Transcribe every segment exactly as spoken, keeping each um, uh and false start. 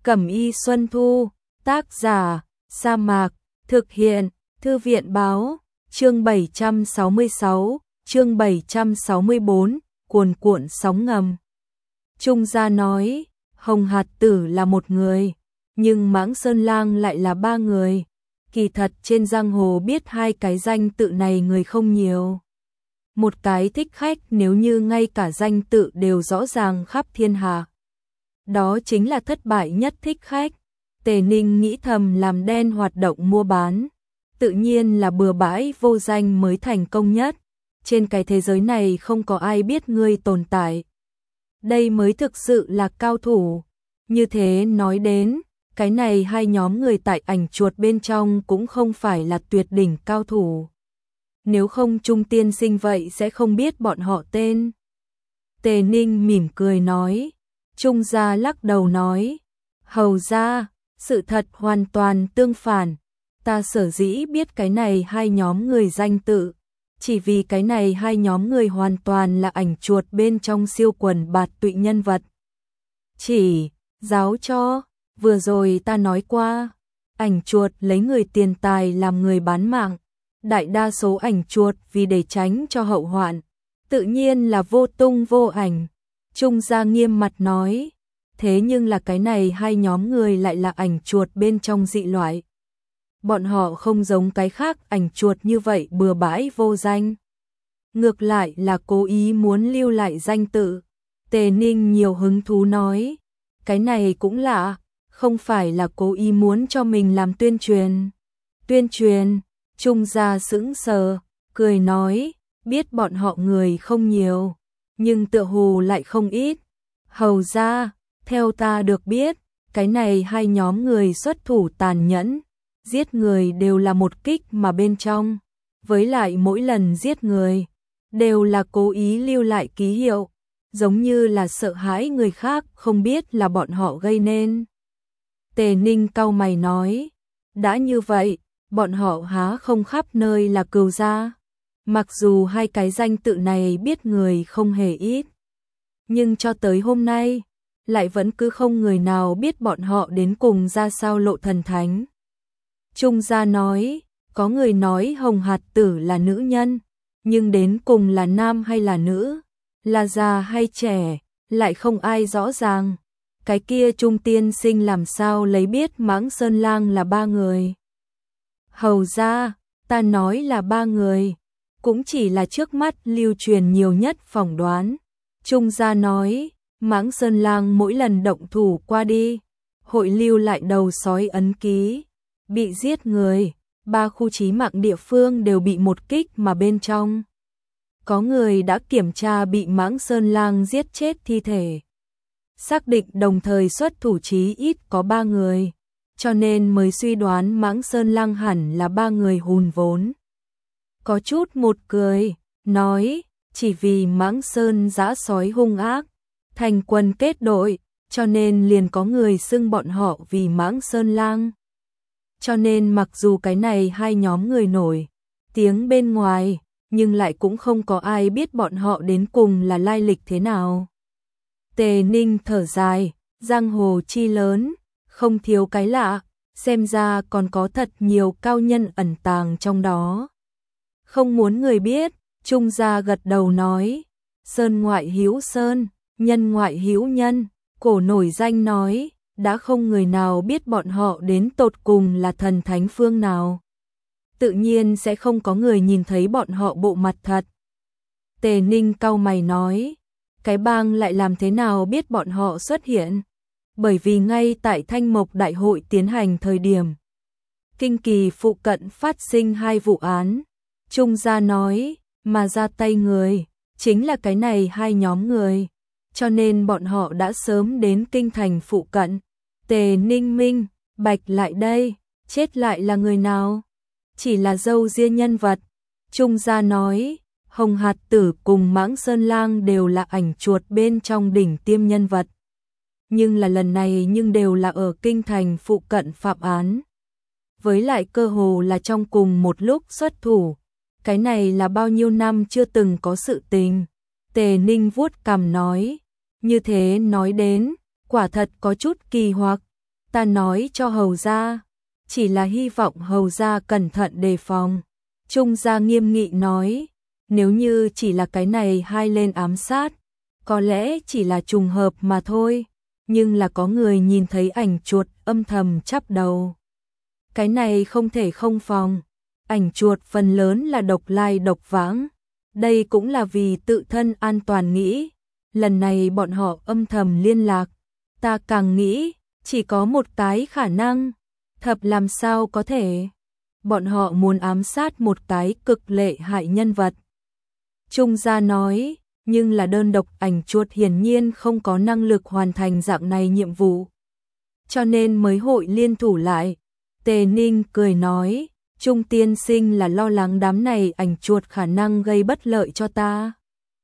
Cẩm y Xuân Thu, tác giả, Sa Mạc, thực hiện, Thư viện báo, chương bảy trăm sáu mươi sáu, chương bảy trăm sáu mươi bốn, cuồn cuộn sóng ngầm. Trung gia nói, Hồng Hạt Tử là một người, nhưng Mãng Sơn Lang lại là ba người. Kỳ thật trên giang hồ biết hai cái danh tự này người không nhiều. Một cái thích khách nếu như ngay cả danh tự đều rõ ràng khắp thiên hạ. Đó chính là thất bại nhất thích khách. Tề Ninh nghĩ thầm làm đen hoạt động mua bán. Tự nhiên là bừa bãi vô danh mới thành công nhất. Trên cái thế giới này không có ai biết ngươi tồn tại. Đây mới thực sự là cao thủ. Như thế nói đến, cái này hai nhóm người tại ảnh chuột bên trong cũng không phải là tuyệt đỉnh cao thủ. Nếu không Trung tiên sinh vậy sẽ không biết bọn họ tên. Tề Ninh mỉm cười nói. Trung gia lắc đầu nói. Hầu gia, sự thật hoàn toàn tương phản. Ta sở dĩ biết cái này hai nhóm người danh tự. Chỉ vì cái này hai nhóm người hoàn toàn là ảnh chuột bên trong siêu quần bạt tụy nhân vật. Chỉ, giáo cho, vừa rồi ta nói qua, ảnh chuột lấy người tiền tài làm người bán mạng. Đại đa số ảnh chuột vì để tránh cho hậu hoạn, tự nhiên là vô tung vô ảnh. Trung gia nghiêm mặt nói, thế nhưng là cái này hai nhóm người lại là ảnh chuột bên trong dị loại. Bọn họ không giống cái khác ảnh chuột như vậy bừa bãi vô danh. Ngược lại là cố ý muốn lưu lại danh tự. Tề Ninh nhiều hứng thú nói, cái này cũng lạ, không phải là cố ý muốn cho mình làm tuyên truyền. Tuyên truyền, Trung gia sững sờ, cười nói, biết bọn họ người không nhiều, nhưng tựa hồ lại không ít. Hầu gia, theo ta được biết, cái này hai nhóm người xuất thủ tàn nhẫn, giết người đều là một kích mà bên trong, với lại mỗi lần giết người, đều là cố ý lưu lại ký hiệu, giống như là sợ hãi người khác không biết là bọn họ gây nên. Tề Ninh cau mày nói, đã như vậy, bọn họ há không khắp nơi là cừu gia. Mặc dù hai cái danh tự này biết người không hề ít, nhưng cho tới hôm nay, lại vẫn cứ không người nào biết bọn họ đến cùng ra sao lộ thần thánh. Trung gia nói, có người nói Hồng Hạt Tử là nữ nhân, nhưng đến cùng là nam hay là nữ, là già hay trẻ, lại không ai rõ ràng. Cái kia Trung tiên sinh làm sao lấy biết Mãng Sơn Lang là ba người. Hầu gia, ta nói là ba người, cũng chỉ là trước mắt lưu truyền nhiều nhất phỏng đoán. Trung gia nói, Mãng Sơn Lang mỗi lần động thủ qua đi, hội lưu lại đầu sói ấn ký, bị giết người, ba khu chí mạng địa phương đều bị một kích mà bên trong. Có người đã kiểm tra bị Mãng Sơn Lang giết chết thi thể. Xác định đồng thời xuất thủ chí ít có ba người, cho nên mới suy đoán Mãng Sơn Lang hẳn là ba người hùn vốn. Có chút một cười, nói, chỉ vì Mãng Sơn dã sói hung ác, thành quân kết đội, cho nên liền có người xưng bọn họ vì Mãng Sơn Lang. Cho nên mặc dù cái này hai nhóm người nổi tiếng bên ngoài, nhưng lại cũng không có ai biết bọn họ đến cùng là lai lịch thế nào. Tề Ninh thở dài, giang hồ chi lớn, không thiếu cái lạ, xem ra còn có thật nhiều cao nhân ẩn tàng trong đó. Không muốn người biết, Trung gia gật đầu nói, sơn ngoại hữu sơn, nhân ngoại hữu nhân, cổ nổi danh nói, đã không người nào biết bọn họ đến tột cùng là thần thánh phương nào. Tự nhiên sẽ không có người nhìn thấy bọn họ bộ mặt thật. Tề Ninh cau mày nói, cái bang lại làm thế nào biết bọn họ xuất hiện? Bởi vì ngay tại Thanh Mộc Đại hội tiến hành thời điểm, Kinh Kỳ phụ cận phát sinh hai vụ án. Trung gia nói, mà ra tay người, chính là cái này hai nhóm người. Cho nên bọn họ đã sớm đến kinh thành phụ cận. Tề Ninh minh, bạch lại đây, chết lại là người nào? Chỉ là dâu ria nhân vật. Trung gia nói, Hồng Hạt Tử cùng Mãng Sơn Lang đều là ảnh chuột bên trong đỉnh tiêm nhân vật. Nhưng là lần này nhưng đều là ở kinh thành phụ cận phạm án. Với lại cơ hồ là trong cùng một lúc xuất thủ. Cái này là bao nhiêu năm chưa từng có sự tình. Tề Ninh vuốt cằm nói, như thế nói đến, quả thật có chút kỳ hoặc. ta nói cho hầu gia, chỉ là hy vọng hầu gia cẩn thận đề phòng. Trung gia nghiêm nghị nói, nếu như chỉ là cái này hai lên ám sát, có lẽ chỉ là trùng hợp mà thôi, nhưng là có người nhìn thấy ảnh chuột âm thầm chắp đầu. Cái này không thể không phòng, ảnh chuột phần lớn là độc lai độc vãng, đây cũng là vì tự thân an toàn nghĩ, lần này bọn họ âm thầm liên lạc, ta càng nghĩ, chỉ có một cái khả năng, thập làm sao có thể, bọn họ muốn ám sát một cái cực lệ hại nhân vật. Trung gia nói, nhưng là đơn độc ảnh chuột hiển nhiên không có năng lực hoàn thành dạng này nhiệm vụ, cho nên mới hội liên thủ lại. Tề Ninh cười nói, Trung tiên sinh là lo lắng đám này ảnh chuột khả năng gây bất lợi cho ta.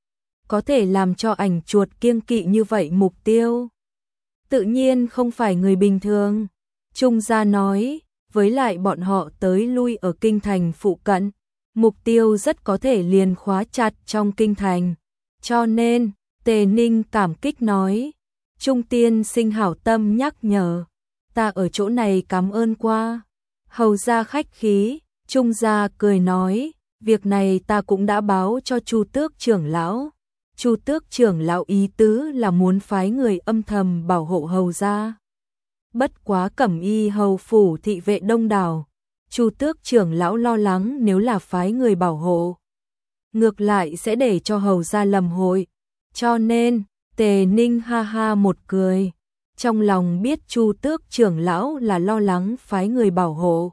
Có thể làm cho ảnh chuột kiêng kỵ như vậy mục tiêu. Tự nhiên không phải người bình thường. Trung gia nói, với lại bọn họ tới lui ở kinh thành phụ cận, mục tiêu rất có thể liền khóa chặt trong kinh thành. Cho nên, Tề Ninh cảm kích nói, Trung tiên sinh hảo tâm nhắc nhở, ta ở chỗ này cảm ơn qua. Hầu gia khách khí, Trung gia cười nói, việc này ta cũng đã báo cho Chu Tước trưởng lão. Chu Tước trưởng lão ý tứ là muốn phái người âm thầm bảo hộ hầu gia. Bất quá Cẩm Y hầu phủ thị vệ đông đảo, Chu Tước trưởng lão lo lắng nếu là phái người bảo hộ, ngược lại sẽ để cho hầu gia lầm hội. Cho nên, Tề Ninh ha ha một cười, trong lòng biết Chu Tước trưởng lão là lo lắng phái người bảo hộ,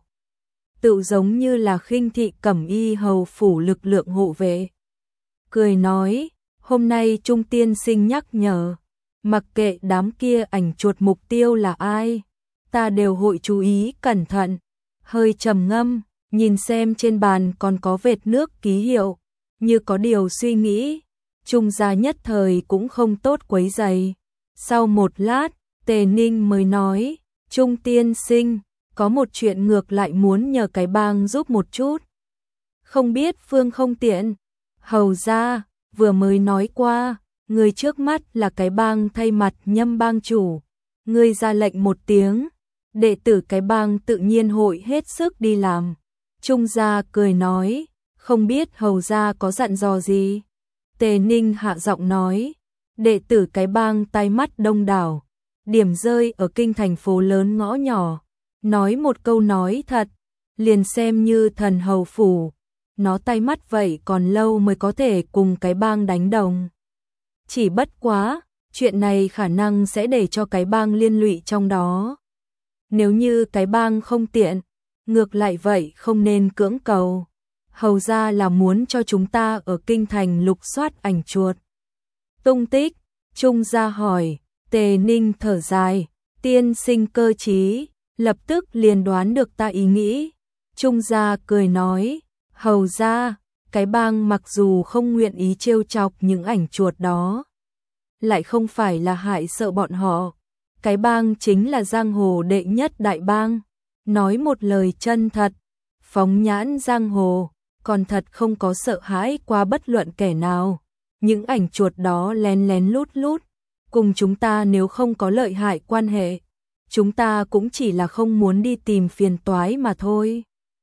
tự giống như là khinh thị Cẩm Y hầu phủ lực lượng hộ vệ. Cười nói, hôm nay Trung tiên sinh nhắc nhở, mặc kệ đám kia ảnh chuột mục tiêu là ai, ta đều hội chú ý cẩn thận. Hơi trầm ngâm, nhìn xem trên bàn còn có vệt nước ký hiệu, như có điều suy nghĩ, Trung gia nhất thời cũng không tốt quấy rầy. Sau một lát, Tề Ninh mới nói, Trung tiên sinh, có một chuyện ngược lại muốn nhờ cái bang giúp một chút. Không biết phương không tiện. Hầu gia vừa mới nói qua, người trước mắt là cái bang thay mặt Nhâm bang chủ, người ra lệnh một tiếng, đệ tử cái bang tự nhiên hội hết sức đi làm. Trung gia cười nói, không biết hầu gia có dặn dò gì. Tề Ninh hạ giọng nói, đệ tử cái bang tai mắt đông đảo, điểm rơi ở kinh thành phố lớn ngõ nhỏ, nói một câu nói thật, liền xem như thần hầu phủ, nó tai mắt vậy còn lâu mới có thể cùng cái bang đánh đồng. Chỉ bất quá, chuyện này khả năng sẽ để cho cái bang liên lụy trong đó. Nếu như cái bang không tiện, ngược lại vậy không nên cưỡng cầu. Hầu ra là muốn cho chúng ta ở kinh thành lục soát ảnh chuột tung tích. Trung gia hỏi, Tề Ninh thở dài, tiên sinh cơ trí, lập tức liền đoán được ta ý nghĩ. Trung gia cười nói, hầu ra, cái bang mặc dù không nguyện ý trêu chọc những ảnh chuột đó, lại không phải là hại sợ bọn họ. Cái bang chính là giang hồ đệ nhất đại bang, nói một lời chân thật, phóng nhãn giang hồ, còn thật không có sợ hãi qua bất luận kẻ nào. Những ảnh chuột đó lén lén lút lút, cùng chúng ta nếu không có lợi hại quan hệ, chúng ta cũng chỉ là không muốn đi tìm phiền toái mà thôi.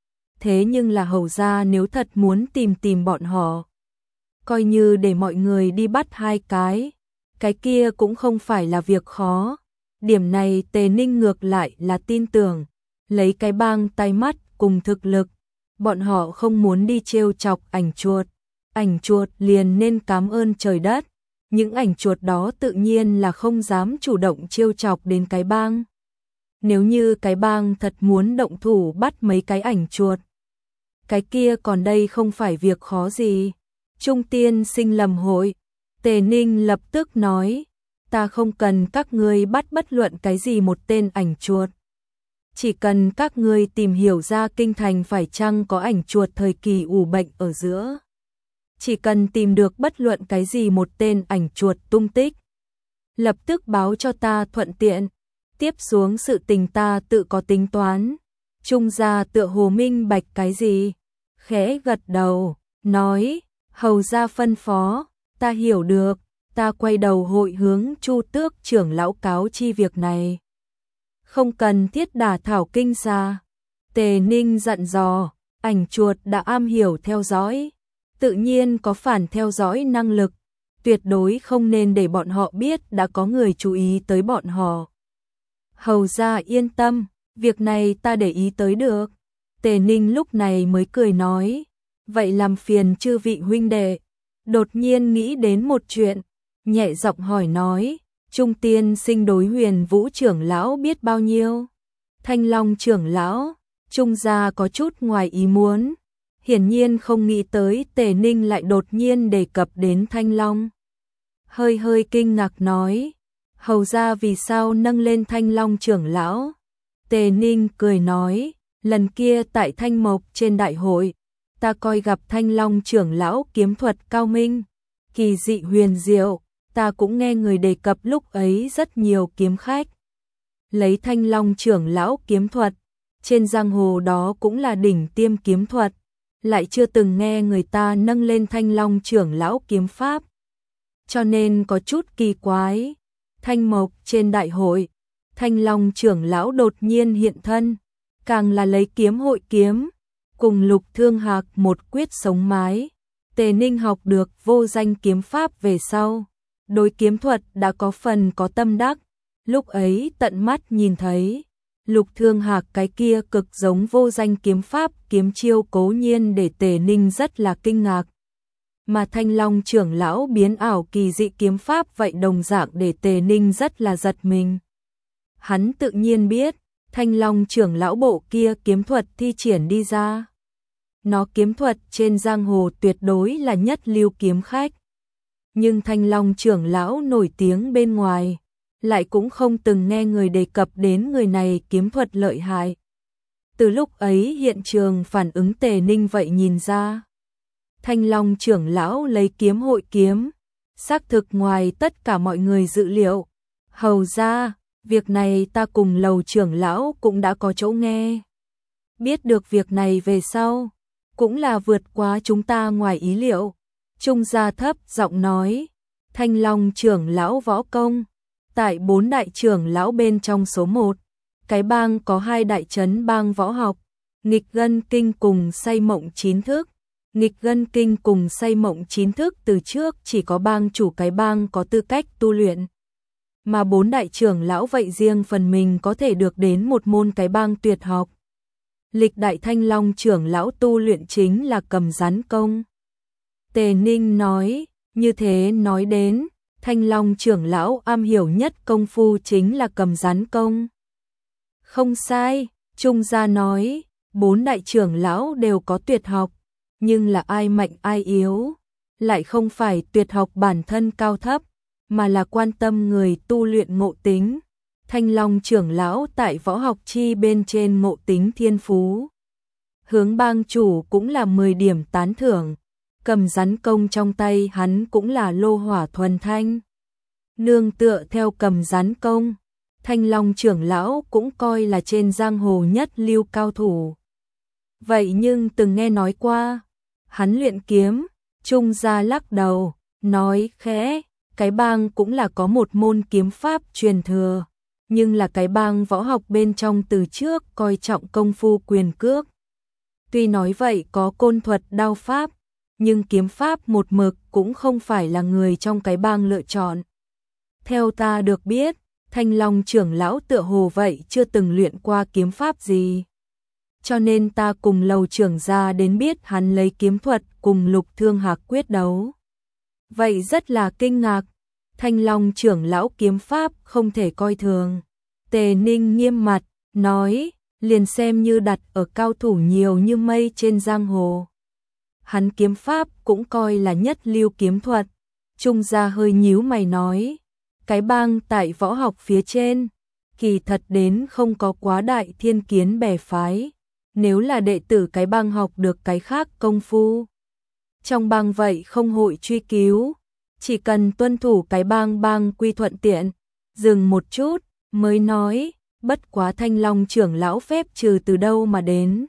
Thế nhưng là hầu ra nếu thật muốn tìm tìm bọn họ, coi như để mọi người đi bắt hai cái, cái kia cũng không phải là việc khó. Điểm này Tề Ninh ngược lại là tin tưởng, lấy cái bang tai mắt cùng thực lực, bọn họ không muốn đi trêu chọc ảnh chuột, ảnh chuột liền nên cảm ơn trời đất, những ảnh chuột đó tự nhiên là không dám chủ động trêu chọc đến cái bang. Nếu như cái bang thật muốn động thủ bắt mấy cái ảnh chuột, cái kia còn đây không phải việc khó gì. Trung tiên sinh lầm hội, Tề Ninh lập tức nói, ta không cần các ngươi bắt bất luận cái gì một tên ảnh chuột. Chỉ cần các ngươi tìm hiểu ra kinh thành phải chăng có ảnh chuột thời kỳ ủ bệnh ở giữa. Chỉ cần tìm được bất luận cái gì một tên ảnh chuột tung tích, lập tức báo cho ta thuận tiện. Tiếp xuống sự tình ta tự có tính toán. Trung gia tựa hồ minh bạch cái gì, khẽ gật đầu, nói, hầu gia phân phó, ta hiểu được. Ta quay đầu hội hướng Chu Tước trưởng lão cáo chi việc này. không cần thiết đả thảo kinh ra. Tề Ninh dặn dò, ảnh chuột đã am hiểu theo dõi, tự nhiên có phản theo dõi năng lực, tuyệt đối không nên để bọn họ biết đã có người chú ý tới bọn họ. Hầu gia yên tâm, việc này ta để ý tới được. Tề Ninh lúc này mới cười nói, vậy làm phiền chư vị huynh đệ. Đột nhiên nghĩ đến một chuyện, nhẹ giọng hỏi nói, Trung tiên sinh đối Huyền Vũ trưởng lão biết bao nhiêu? Thanh Long trưởng lão, Trung gia có chút ngoài ý muốn, hiển nhiên không nghĩ tới Tề Ninh lại đột nhiên đề cập đến Thanh Long. Hơi hơi kinh ngạc nói, hầu gia vì sao nâng lên Thanh Long trưởng lão? Tề Ninh cười nói, lần kia tại Thanh Mộc trên đại hội, ta coi gặp Thanh Long trưởng lão kiếm thuật cao minh, kỳ dị huyền diệu, ta cũng nghe người đề cập lúc ấy rất nhiều kiếm khách. Lấy Thanh Long trưởng lão kiếm thuật, trên giang hồ đó cũng là đỉnh tiêm kiếm thuật, lại chưa từng nghe người ta nâng lên Thanh Long trưởng lão kiếm pháp. Cho nên có chút kỳ quái, Thanh Mộc trên đại hội, Thanh Long trưởng lão đột nhiên hiện thân, càng là lấy kiếm hội kiếm, cùng Lục Thương Hạc một quyết sống mái. Tề Ninh học được vô danh kiếm pháp về sau, đối kiếm thuật đã có phần có tâm đắc, lúc ấy tận mắt nhìn thấy, Lục Thương Hạc cái kia cực giống vô danh kiếm pháp kiếm chiêu cố nhiên để Tề Ninh rất là kinh ngạc. Mà Thanh Long trưởng lão biến ảo kỳ dị kiếm pháp vậy đồng dạng để Tề Ninh rất là giật mình. Hắn tự nhiên biết, Thanh Long trưởng lão bộ kia kiếm thuật thi triển đi ra. Nó kiếm thuật trên giang hồ tuyệt đối là nhất lưu kiếm khách. Nhưng Thanh Long trưởng lão nổi tiếng bên ngoài, lại cũng không từng nghe người đề cập đến người này kiếm thuật lợi hại. Từ lúc ấy hiện trường phản ứng Tề Ninh vậy nhìn ra. Thanh Long trưởng lão lấy kiếm hội kiếm, xác thực ngoài tất cả mọi người dự liệu. Hầu ra, việc này ta cùng Lầu trưởng lão cũng đã có chỗ nghe. Biết được việc này về sau, cũng là vượt quá chúng ta ngoài ý liệu. Trung gia thấp giọng nói, Thanh Long trưởng lão võ công, tại bốn đại trưởng lão bên trong số một, cái bang có hai đại trấn bang võ học, nghịch gân kinh cùng say mộng chín thức. Nghịch gân kinh cùng say mộng chín thức từ trước chỉ có bang chủ cái bang có tư cách tu luyện. Mà bốn đại trưởng lão vậy riêng phần mình có thể được đến một môn cái bang tuyệt học. Lịch đại Thanh Long trưởng lão tu luyện chính là cầm rắn công. Tề Ninh nói, như thế nói đến, Thanh Long trưởng lão am hiểu nhất công phu chính là cầm rắn công. Không sai, Trung gia nói, bốn đại trưởng lão đều có tuyệt học, nhưng là ai mạnh ai yếu, lại không phải tuyệt học bản thân cao thấp, mà là quan tâm người tu luyện ngộ tính. Thanh Long trưởng lão tại võ học chi bên trên ngộ tính thiên phú. Hướng bang chủ cũng là mười điểm tán thưởng, cầm rắn công trong tay hắn cũng là lô hỏa thuần thanh. Nương tựa theo cầm rắn công, Thanh Long trưởng lão cũng coi là trên giang hồ nhất lưu cao thủ. Vậy nhưng từng nghe nói qua, hắn luyện kiếm. Trung gia lắc đầu, nói khẽ, cái bang cũng là có một môn kiếm pháp truyền thừa, nhưng là cái bang võ học bên trong từ trước coi trọng công phu quyền cước. Tuy nói vậy có côn thuật đao pháp, nhưng kiếm pháp một mực cũng không phải là người trong cái bang lựa chọn. Theo ta được biết, Thanh Long trưởng lão tựa hồ vậy chưa từng luyện qua kiếm pháp gì. Cho nên ta cùng Lầu trưởng gia đến biết hắn lấy kiếm thuật cùng Lục Thương Hạc quyết đấu. Vậy rất là kinh ngạc, Thanh Long trưởng lão kiếm pháp không thể coi thường. Tề Ninh nghiêm mặt, nói, liền xem như đặt ở cao thủ nhiều như mây trên giang hồ. Hắn kiếm pháp cũng coi là nhất lưu kiếm thuật. Trung gia hơi nhíu mày nói, cái bang tại võ học phía trên, kỳ thật đến không có quá đại thiên kiến bè phái. Nếu là đệ tử cái bang học được cái khác công phu, trong bang vậy không hội truy cứu, chỉ cần tuân thủ cái bang bang quy thuận tiện. Dừng một chút, mới nói, bất quá Thanh Long trưởng lão phép trừ từ đâu mà đến.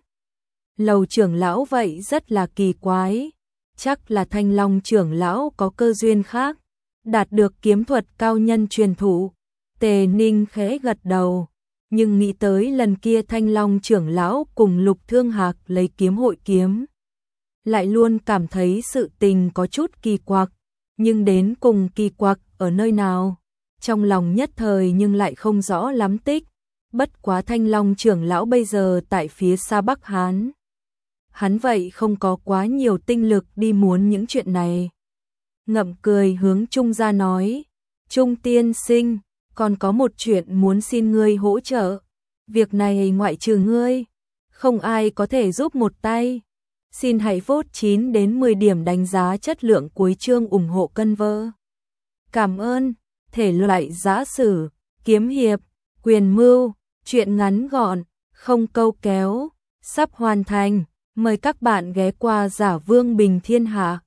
Lầu trưởng lão vậy rất là kỳ quái, chắc là Thanh Long trưởng lão có cơ duyên khác, đạt được kiếm thuật cao nhân truyền thụ. Tề Ninh khẽ gật đầu, nhưng nghĩ tới lần kia Thanh Long trưởng lão cùng Lục Thương Hạc lấy kiếm hội kiếm, lại luôn cảm thấy sự tình có chút kỳ quặc, nhưng đến cùng kỳ quặc ở nơi nào, trong lòng nhất thời nhưng lại không rõ lắm tích. Bất quá Thanh Long trưởng lão bây giờ tại phía xa Bắc Hán, hắn vậy không có quá nhiều tinh lực đi muốn những chuyện này. Ngậm cười hướng Trung gia nói, Trung tiên sinh, còn có một chuyện muốn xin ngươi hỗ trợ, việc này ngoại trừ ngươi, không ai có thể giúp một tay. Xin hãy vote chín đến mười điểm đánh giá chất lượng cuối chương ủng hộ cân vơ. Cảm ơn. Thể loại giã sử, kiếm hiệp, quyền mưu, truyện ngắn gọn, không câu kéo, sắp hoàn thành. Mời các bạn ghé qua Giả Vương Bình Thiên Hạ.